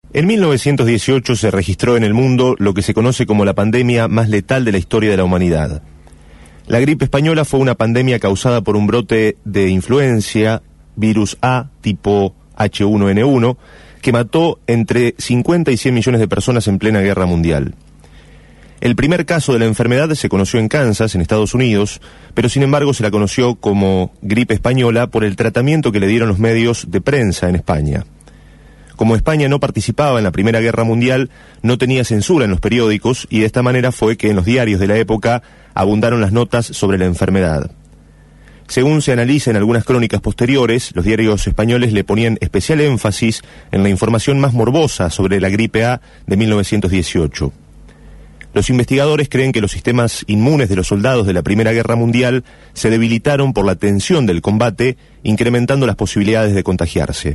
En 1918 se registró en el mundo lo que se conoce como la pandemia más letal de la historia de la humanidad. La gripe española fue una pandemia causada por un brote de influencia, virus A tipo H1N1, que mató entre 50 y 100 millones de personas en plena guerra mundial. El primer caso de la enfermedad se conoció en Kansas, en Estados Unidos, pero sin embargo se la conoció como gripe española por el tratamiento que le dieron los medios de prensa en España. Como España no participaba en la Primera Guerra Mundial, no tenía censura en los periódicos y de esta manera fue que en los diarios de la época abundaron las notas sobre la enfermedad. Según se analiza en algunas crónicas posteriores, los diarios españoles le ponían especial énfasis en la información más morbosa sobre la gripe A de 1918. Los investigadores creen que los sistemas inmunes de los soldados de la Primera Guerra Mundial se debilitaron por la tensión del combate, incrementando las posibilidades de contagiarse.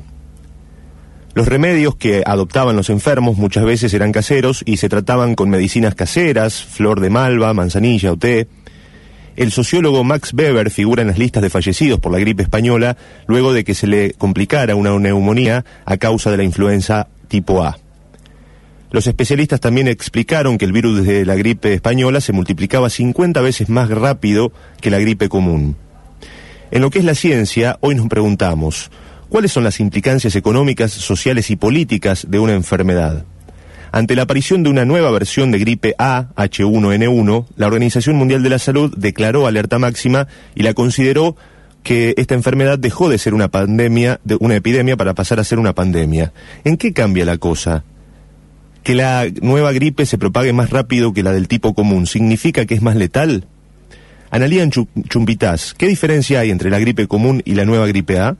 Los remedios que adoptaban los enfermos muchas veces eran caseros y se trataban con medicinas caseras, flor de malva, manzanilla o té. El sociólogo Max Weber figura en las listas de fallecidos por la gripe española luego de que se le complicara una neumonía a causa de la influenza tipo A. Los especialistas también explicaron que el virus de la gripe española se multiplicaba 50 veces más rápido que la gripe común. En lo que es la ciencia, hoy nos preguntamos, ¿cuáles son las implicancias económicas, sociales y políticas de una enfermedad? Ante la aparición de una nueva versión de gripe A, H1N1, la Organización Mundial de la Salud declaró alerta máxima y la consideró que esta enfermedad dejó de ser una epidemia para pasar a ser una pandemia. ¿En qué cambia la cosa? ¿Que la nueva gripe se propague más rápido que la del tipo común significa que es más letal? Analía Chumpitaz, ¿qué diferencia hay entre la gripe común y la nueva gripe A?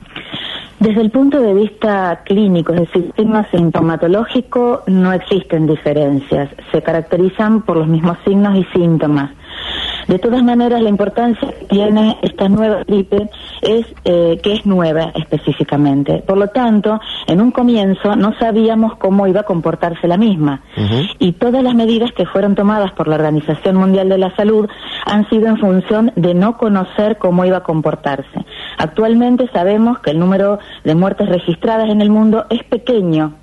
Desde el punto de vista clínico, es decir, sistema sintomatológico, no existen diferencias. Se caracterizan por los mismos signos y síntomas. De todas maneras, la importancia que tiene esta nueva gripe es que es nueva específicamente. Por lo tanto, en un comienzo no sabíamos cómo iba a comportarse la misma. Y todas las medidas que fueron tomadas por la Organización Mundial de la Salud han sido en función de no conocer cómo iba a comportarse. Actualmente sabemos que el número de muertes registradas en el mundo es pequeño,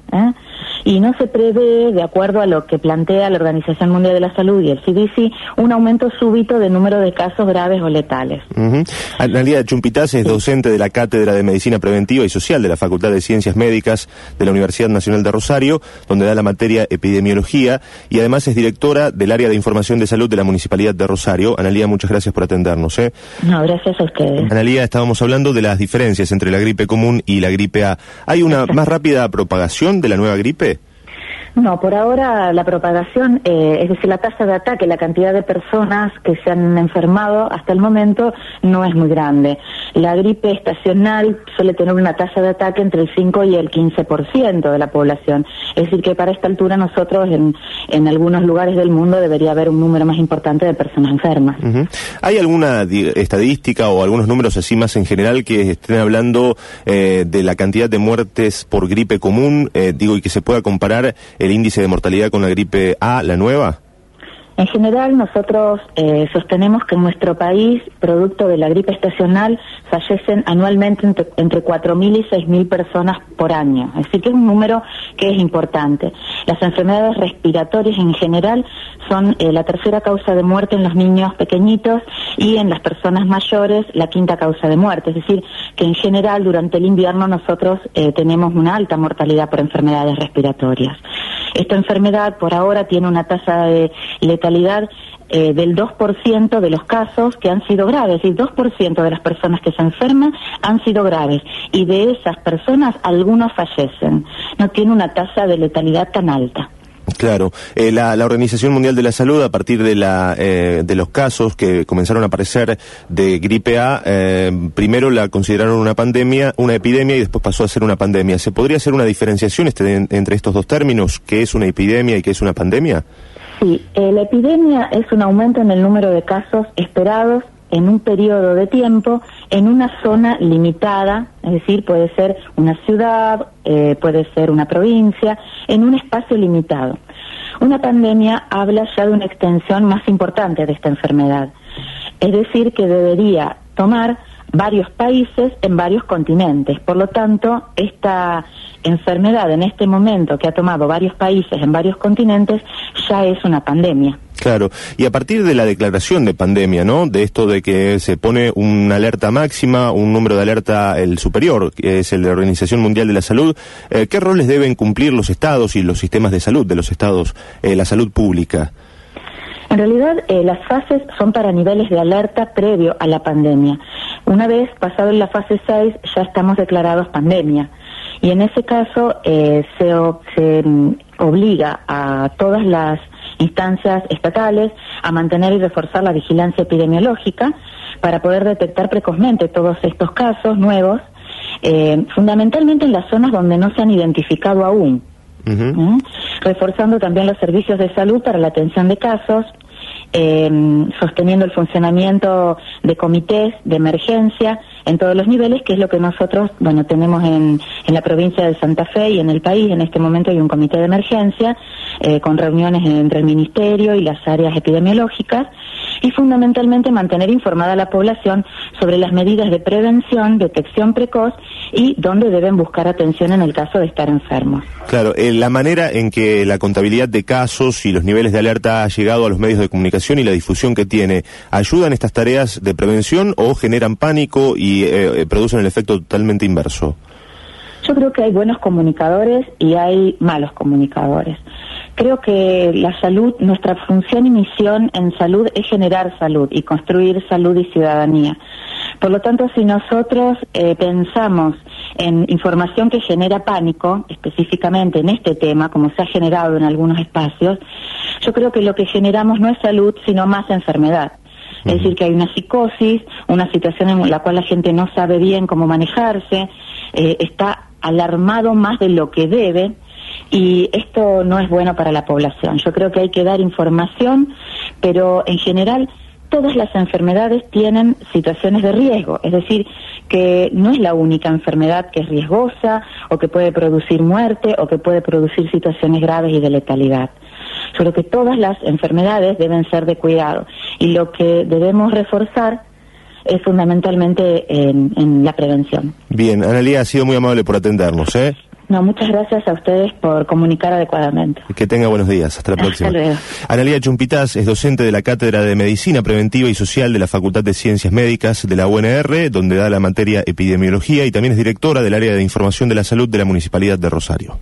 y no se prevé, de acuerdo a lo que plantea la Organización Mundial de la Salud y el CDC, un aumento súbito de número de casos graves o letales. Analía Chumpitaz es docente de la Cátedra de Medicina Preventiva y Social de la Facultad de Ciencias Médicas de la Universidad Nacional de Rosario, donde da la materia epidemiología, y además es directora del área de información de salud de la Municipalidad de Rosario. Analía, muchas gracias por atendernos. No, gracias a ustedes. Analía, estábamos hablando de las diferencias entre la gripe común y la gripe A. ¿Hay una más rápida propagación de la nueva gripe? No, por ahora la propagación, es decir, la tasa de ataque, la cantidad de personas que se han enfermado hasta el momento no es muy grande. La gripe estacional suele tener una tasa de ataque entre el 5 y el 15% de la población. Es decir, que para esta altura nosotros en algunos lugares del mundo debería haber un número más importante de personas enfermas. ¿Hay alguna estadística o algunos números así más en general que estén hablando de la cantidad de muertes por gripe común, y que se pueda comparar el índice de mortalidad con la gripe A, la nueva? En general, nosotros sostenemos que en nuestro país, producto de la gripe estacional, fallecen anualmente entre 4.000 y 6.000 personas por año. Es decir, que es un número que es importante. Las enfermedades respiratorias en general son la tercera causa de muerte en los niños pequeñitos y en las personas mayores la quinta causa de muerte. Es decir, que en general durante el invierno nosotros tenemos una alta mortalidad por enfermedades respiratorias. Esta enfermedad por ahora tiene una tasa de letalidad del 2% de los casos que han sido graves, es decir, 2% de las personas que se enferman han sido graves, y de esas personas algunos fallecen. No tiene una tasa de letalidad tan alta. Claro, la Organización Mundial de la Salud, a partir de los casos que comenzaron a aparecer de gripe A, primero la consideraron una epidemia, y después pasó a ser una pandemia. ¿Se podría hacer una diferenciación entre estos dos términos, qué es una epidemia y qué es una pandemia? Sí, la epidemia es un aumento en el número de casos esperados en un periodo de tiempo, en una zona limitada, es decir, puede ser una ciudad, puede ser una provincia, en un espacio limitado. Una pandemia habla ya de una extensión más importante de esta enfermedad, es decir, que debería tomar varios países en varios continentes. Por lo tanto, esta enfermedad en este momento que ha tomado varios países en varios continentes ya es una pandemia. Claro, y a partir de la declaración de pandemia, ¿no?, de esto de que se pone una alerta máxima, un número de alerta el superior, que es el de la Organización Mundial de la Salud, ¿qué roles deben cumplir los estados y los sistemas de salud de los estados, la salud pública? En realidad, las fases son para niveles de alerta previo a la pandemia. Una vez pasado en la fase 6, ya estamos declarados pandemia. Y en ese caso, se obliga a todas las instancias estatales a mantener y reforzar la vigilancia epidemiológica para poder detectar precozmente todos estos casos nuevos, fundamentalmente en las zonas donde no se han identificado aún. Reforzando también los servicios de salud para la atención de casos, sosteniendo el funcionamiento de comités de emergencia en todos los niveles, que es lo que nosotros, tenemos en la provincia de Santa Fe y en el país. En este momento hay un comité de emergencia con reuniones entre el ministerio y las áreas epidemiológicas, y fundamentalmente mantener informada a la población sobre las medidas de prevención, detección precoz y dónde deben buscar atención en el caso de estar enfermos. Claro, la manera en que la contabilidad de casos y los niveles de alerta ha llegado a los medios de comunicación y la difusión que tiene, ¿ayudan estas tareas de prevención o generan pánico y producen el efecto totalmente inverso? Yo creo que hay buenos comunicadores y hay malos comunicadores. Creo que la salud, nuestra función y misión en salud es generar salud y construir salud y ciudadanía. Por lo tanto, si nosotros pensamos en información que genera pánico, específicamente en este tema, como se ha generado en algunos espacios, yo creo que lo que generamos no es salud, sino más enfermedad. Es decir, que hay una psicosis, una situación en la cual la gente no sabe bien cómo manejarse, está alarmado más de lo que debe, y esto no es bueno para la población. Yo creo que hay que dar información, pero en general todas las enfermedades tienen situaciones de riesgo, es decir, que no es la única enfermedad que es riesgosa o que puede producir muerte o que puede producir situaciones graves y de letalidad. Yo creo que todas las enfermedades deben ser de cuidado, y lo que debemos reforzar es fundamentalmente en la prevención. Bien, Analía, ha sido muy amable por atendernos, ¿eh? No, muchas gracias a ustedes por comunicar adecuadamente. Que tenga buenos días. Hasta la próxima. Hasta luego. Analía Chumpitaz es docente de la Cátedra de Medicina Preventiva y Social de la Facultad de Ciencias Médicas de la UNR, donde da la materia epidemiología, y también es directora del área de información de la salud de la Municipalidad de Rosario.